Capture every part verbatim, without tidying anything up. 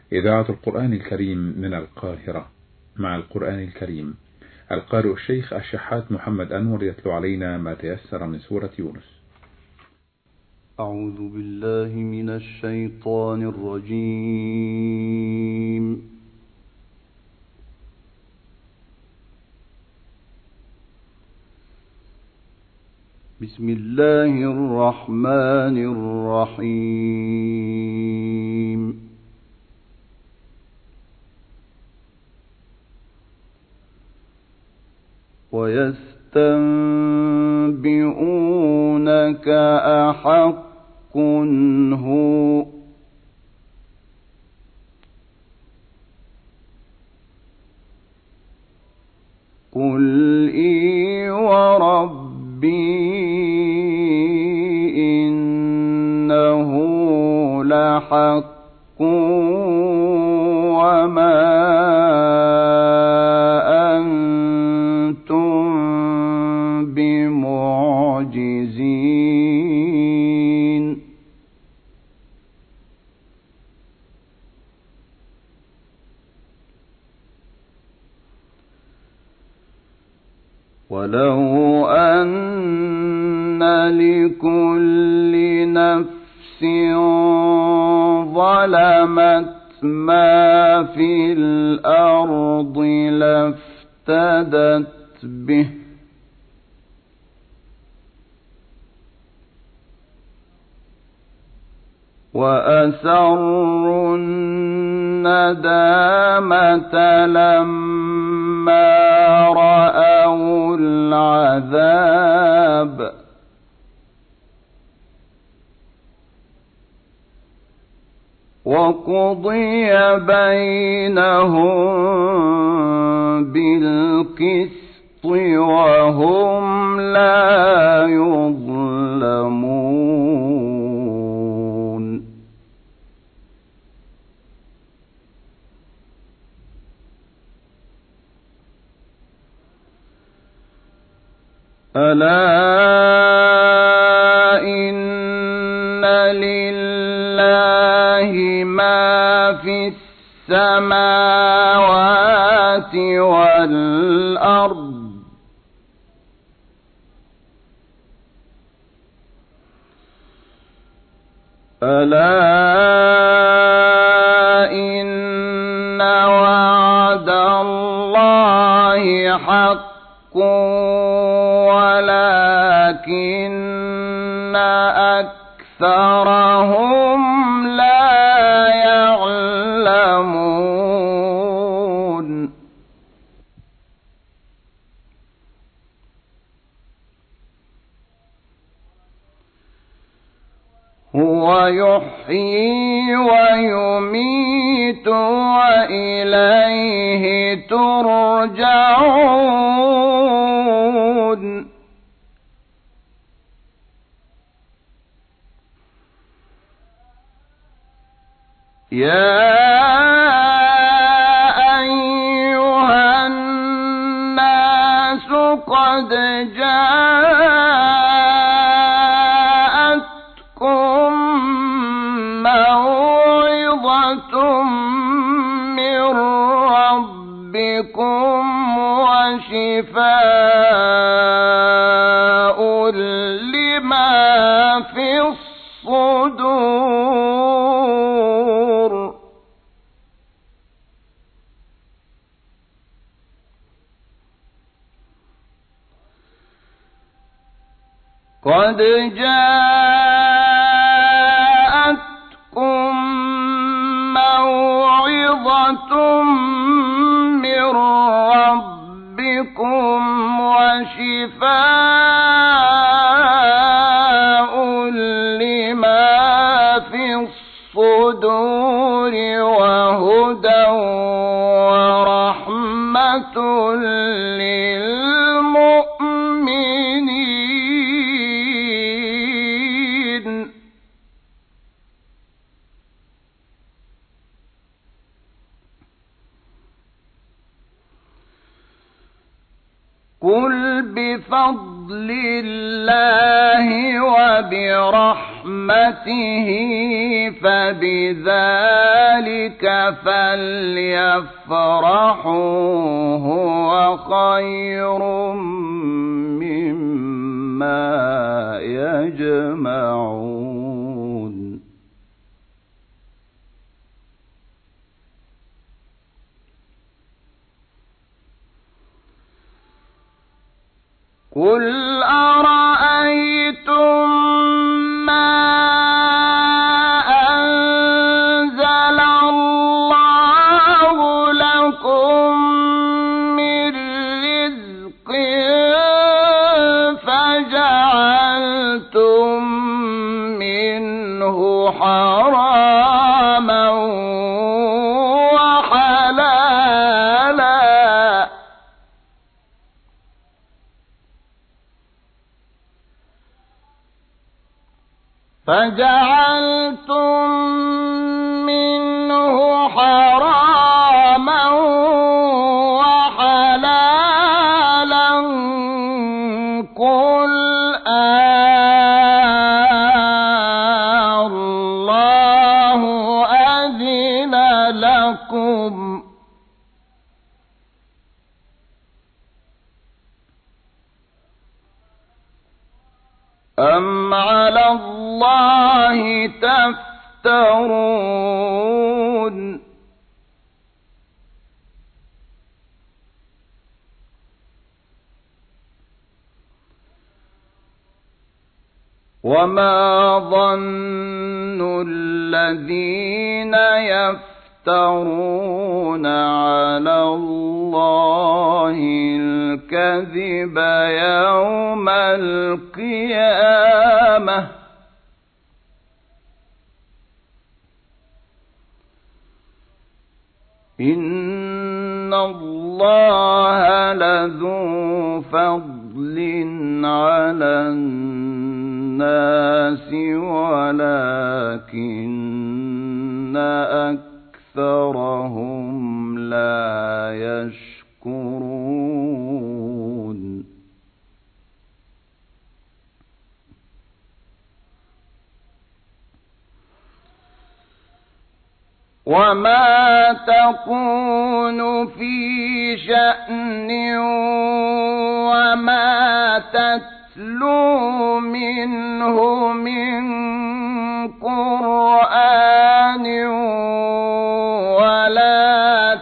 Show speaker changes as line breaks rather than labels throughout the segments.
إذاعة القرآن الكريم من القاهرة. مع القرآن الكريم القارئ الشيخ الشحات محمد أنور يتلو علينا ما تيسر من سورة يونس.
أعوذ بالله من الشيطان الرجيم. بسم الله الرحمن الرحيم. ويستنبئونك أحق هو قل إي وربي إنه لحق وما أنتم بمعجزين. ولو أن لكل نفس ظلمت ما في الأرض لافتدت به وأسروا الندامة لما رأوا العذاب وقضي بينهم بالقسط وهم لا يظلمون. ألا إن لله ما في السماوات والأرض ألا إن وعد الله حق ولكن أكثرهم لا يعلمون. هو يحيي ويميت وإليه ترجعون. يا أيها الناس قد جاءتكم موعظة من ربكم وشفاء لما في الصدور. قد جاءتكم موعظة من ربكم وشفاء لما في الصدور وهدى ورحمة للمؤمنين. قل بفضل الله وبرحمته برحمته فبذلك فليفرحوا هو خير مما يجمعون قل أرأيتم ما أنزل الله لكم من رزق فجعلتم منه حراما وحلالا فجعلتم منه حراما وحلالا قل الله أذن لكم أم على الله تفترون وما ظن الذين يفترون على الله الكذب يوم القيامة إن الله لذو فضل على الناس ولكن أكثرهم لا يشكرون وما تكون في شأن وما تتلو منه من قرآن ولا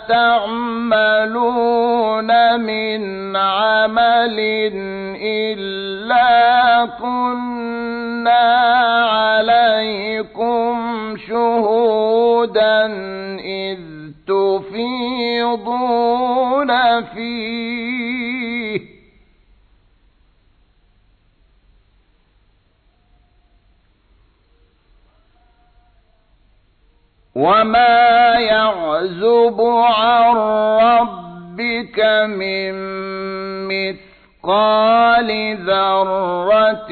تعملون من عمل إلا كنا عليكم شهودا إذ تفيضون فيه وما يعزب عن ربك من مثقال ذرة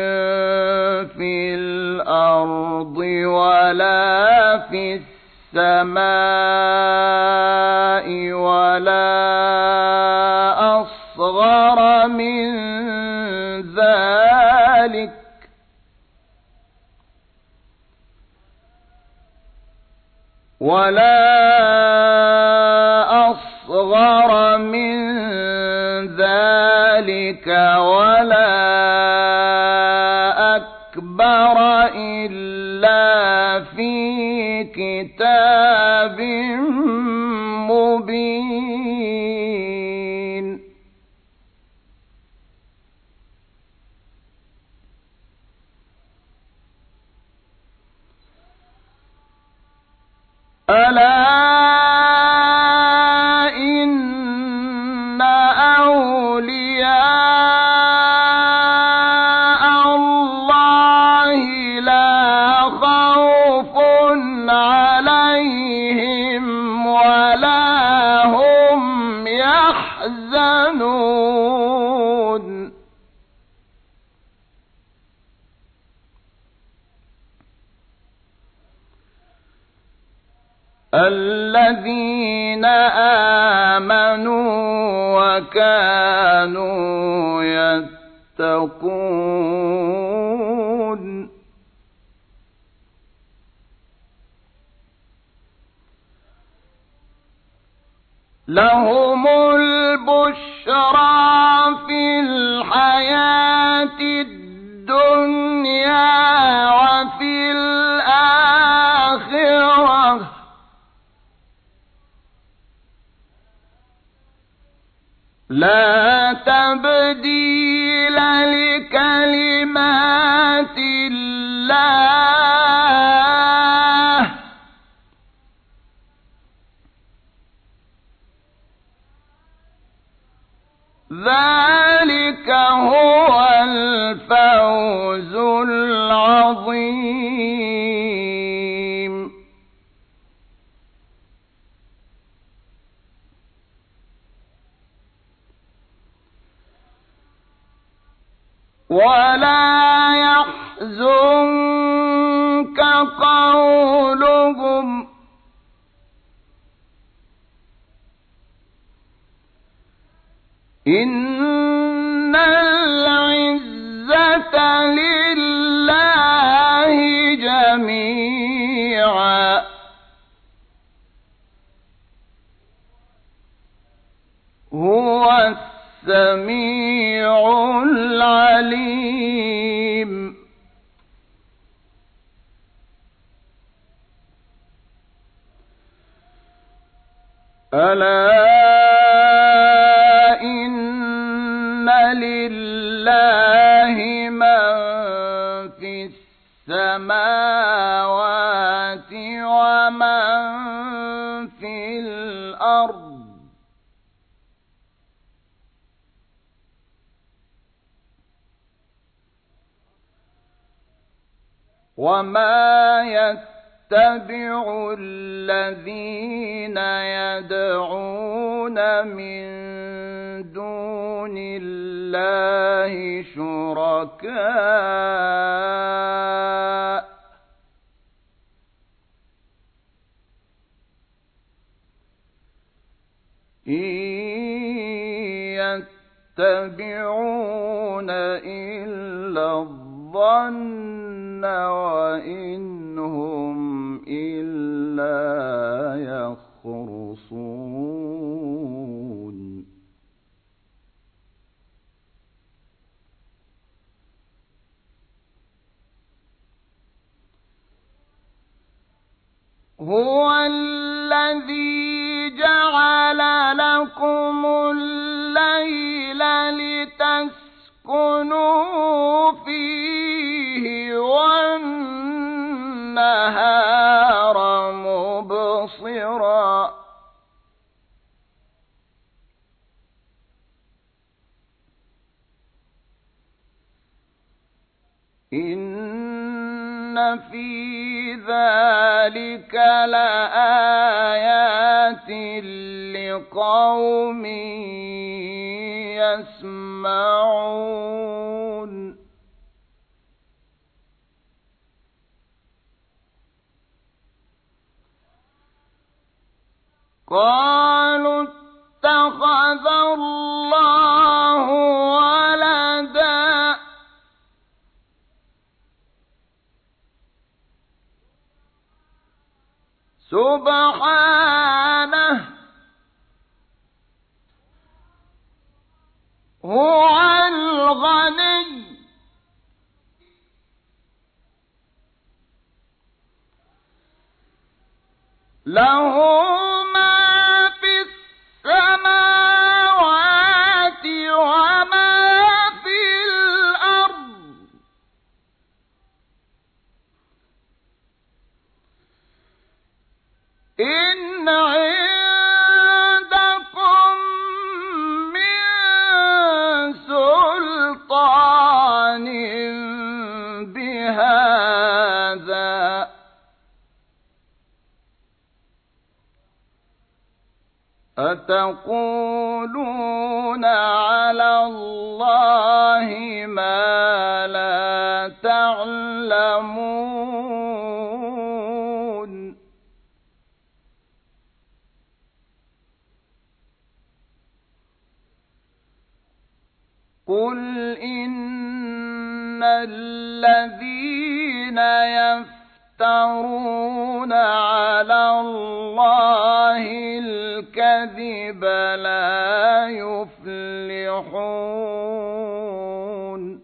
في الأرض ولا في السماء ولا أصغر من ذلك ولا أصغر من ذلك ولا أكبر إلا في كتاب مبين ألا إن أولياء الله لا خوف عليهم ولا هم يحزنون الذين آمنوا وكانوا يتقون لهم البشرى في الحياة الدنيا وفي الآخرة لا تبديل لكلمات الله ذلك هو الفوز العظيم. ولا يحزنك قولهم إن العزة لله جميعا هو السميع العليم. ألا إن لله من في السماوات ومن في الأرض وما يتبع الذين يدعون من دون الله شركاء إن يتبعون إلا الظن وإن هم إلا يخرصون. هو الذي جعل لكم الليل لتسكنوا فيه والنهار مبصرا إن في ذلك لآيات لقوم يسمعون. قالوا اتخذ الله ولدا سبحانه هو الغني له ما في السماوات وما في الأرض إن عندكم من سلطان بهذا أتقولون على الله ما لا تعلمون. قل إن الذين يفترون على الله الكذب الكذب لا يفلحون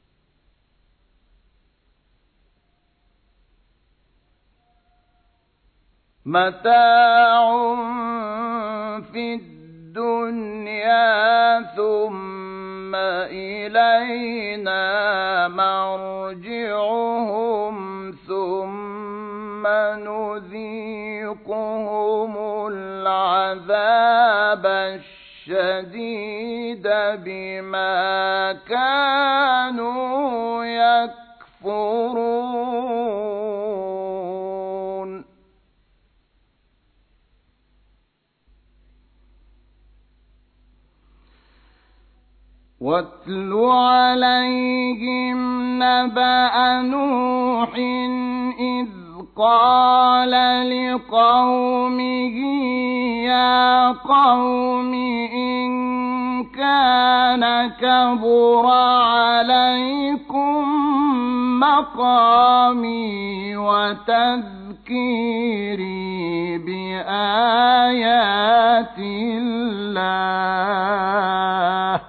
متاع في الدنيا ثم إلينا مرجعهم ثم نذيقهم العذاب الشديد بما كانوا يكفرون واتل عليهم نبأ نوح إذ قال لقومه يا قوم إن كان كبر عليكم مقامي وتذكيري بآيات الله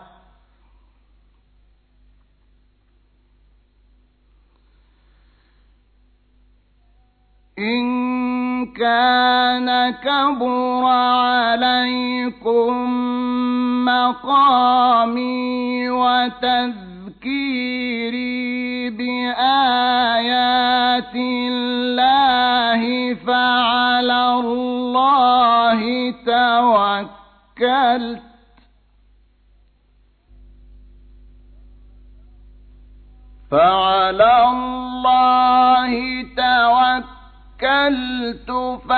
إن كان كبر عليكم مقامي وتذكيري بآيات الله فعلى الله توكلت فعلى الله توكلت توكلت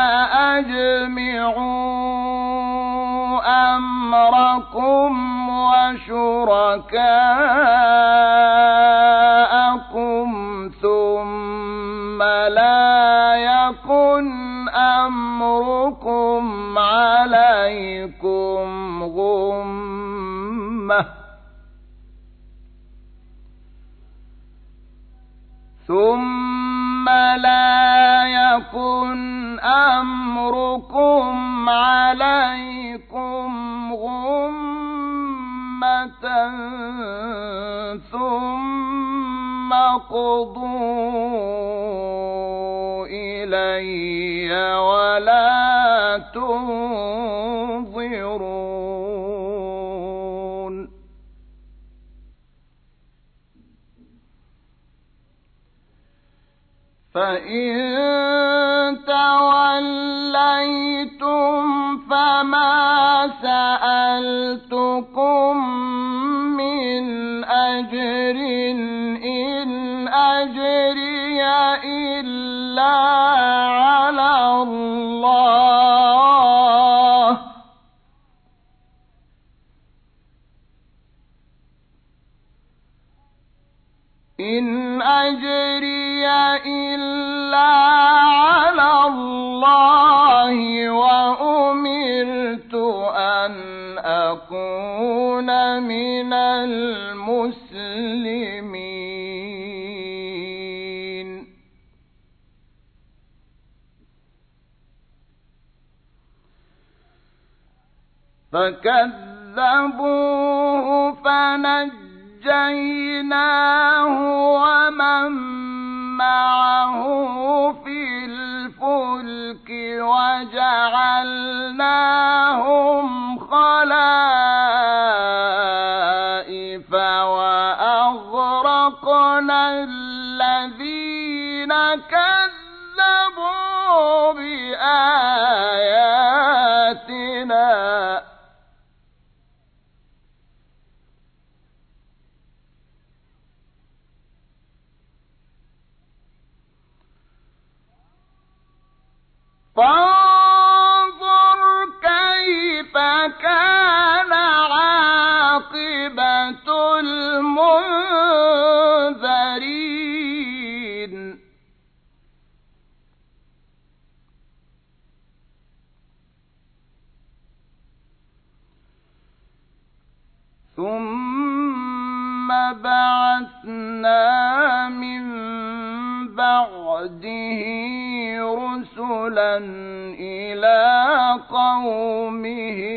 فأجمعوا أمركم وشركاءكم ثم لا يكن أمركم عليكم غمة ثم لا يكن أمركم عليكم غمة ثم قضوا إلي ولا تنظرون فإن توليتم فما سألتكم من أجر إن أجري إلا على الله إن أجري إلا على الله وأمرت أن أكون من المسلمين فكذبوه فنجيناه ومن معه في الفلك وجعلناهم خلائف وأغرقنا الذين كذبوا بآياتنا فانظر كيف كان عاقبة المنذرين ثم بعثنا من بعده رسلا إلى قومهم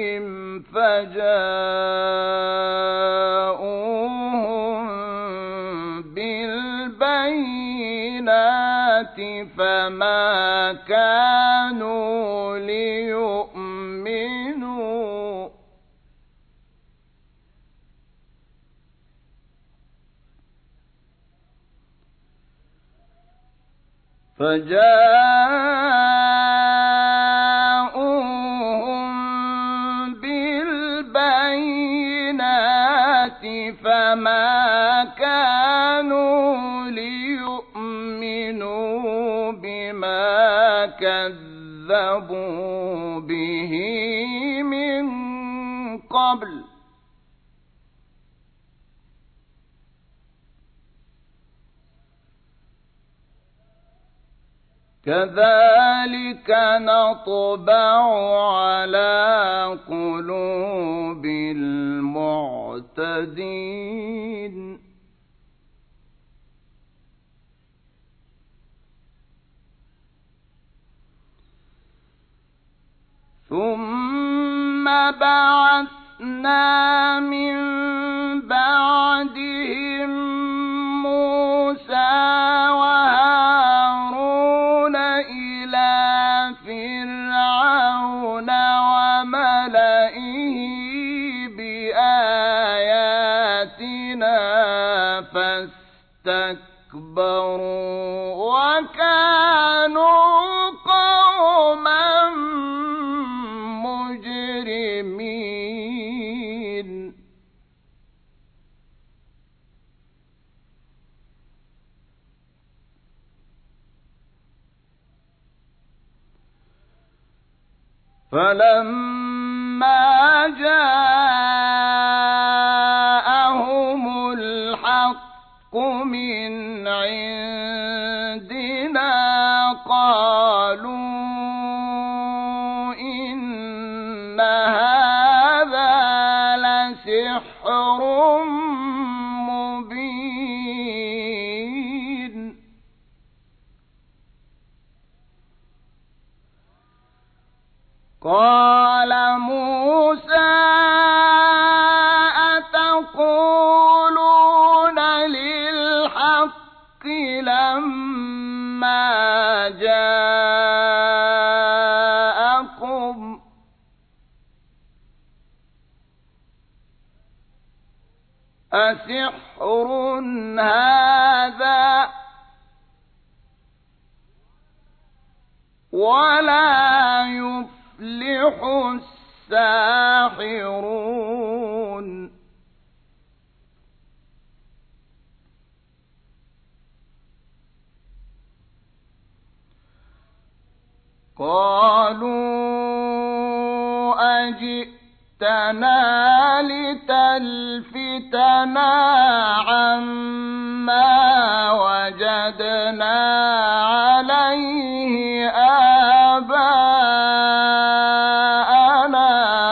فجاءوهم بالبينات فما كانوا ليؤمنوا فجاءوهم بالبينات فما كانوا ليؤمنوا بما كذبوا به من قبل كذلك نطبع على قلوب المعتدين ثم بعثنا من بعدهم موسى وهارون إلى فرعون وملئه بآياتنا فاستكبروا وكانوا قوما مجرمين فلما جاءهم الحق من عندنا قالوا إن هذا لسحر مبين قال موسى أتقولون للحق لما جاءكم أسحر هذا ولا يفلح الساحرون قالوا أجئتنا لتلفتنا عما وجدنا عليه آباءنا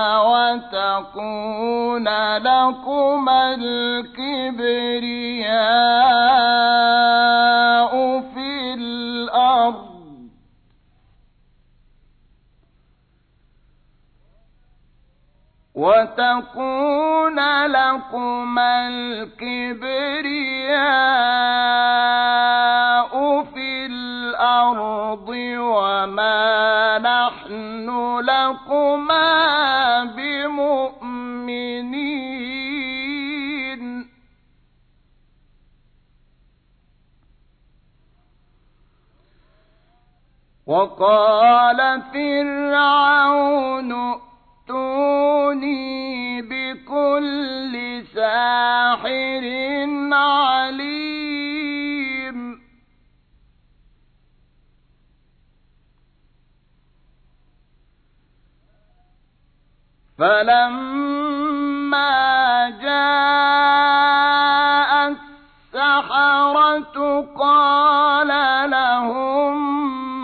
وتكون لكما الكبرياء في الأرض وتكون لكما الكبرياء في الأرض وما نحن لكما بمؤمنين وقال فرعون ائتوني بكل ساحر عليم فلما جاء السحرة قال لهم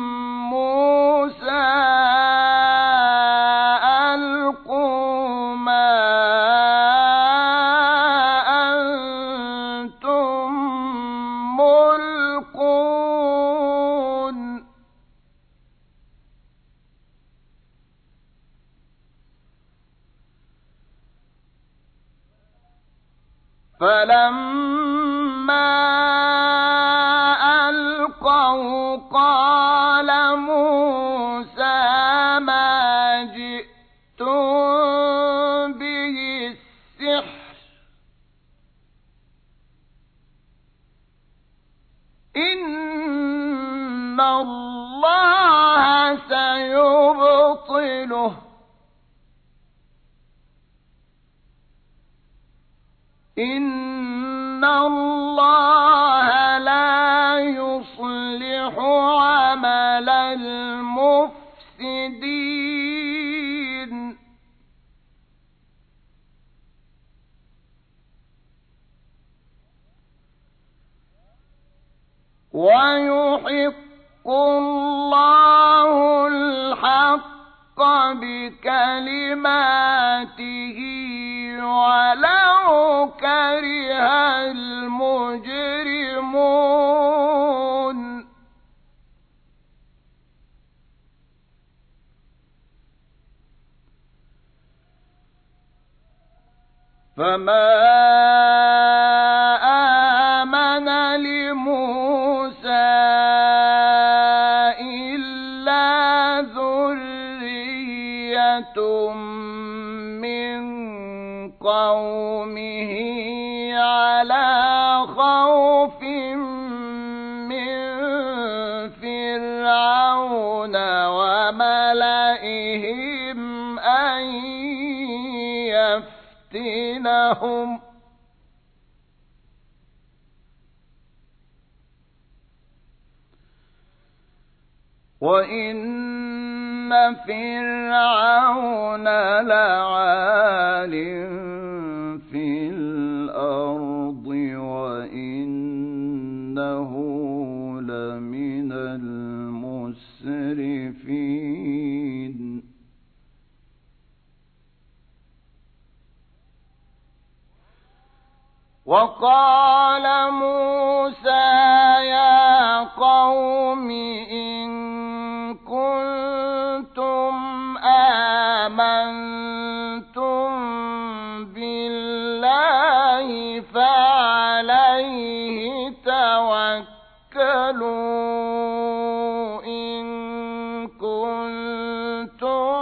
موسى فلما ألقوا قال موسى ما جئتم به السحر إن الله سيبطله إن الله لا يصلح عمل المفسدين ويحق الله الحق بكلماته ولو كره المجرمون فما آمن لموسى إلا ذرية من قومه على خوف من فرعون وملئهم أن يفتنهم وإن فرعون لعال في الأرض وإنه لمن المسرفين وقال موسى يا قوم إن كنتم آمنتم بالله فعليه توكلوا إن كنتم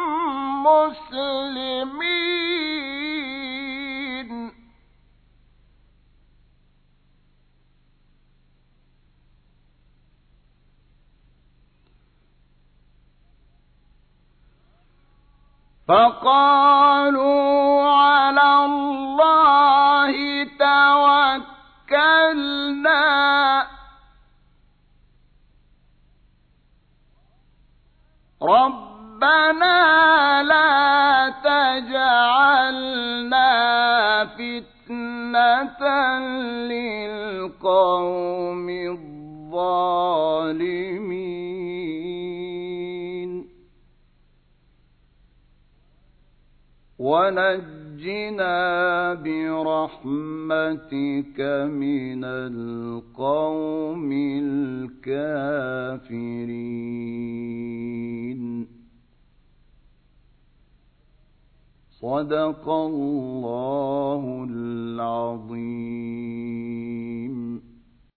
مسلمين فقالوا على الله توكلنا ربنا لا تجعلنا فتنة للقوم الظالمين ونجنا برحمتك من القوم الكافرين. صدق الله العظيم.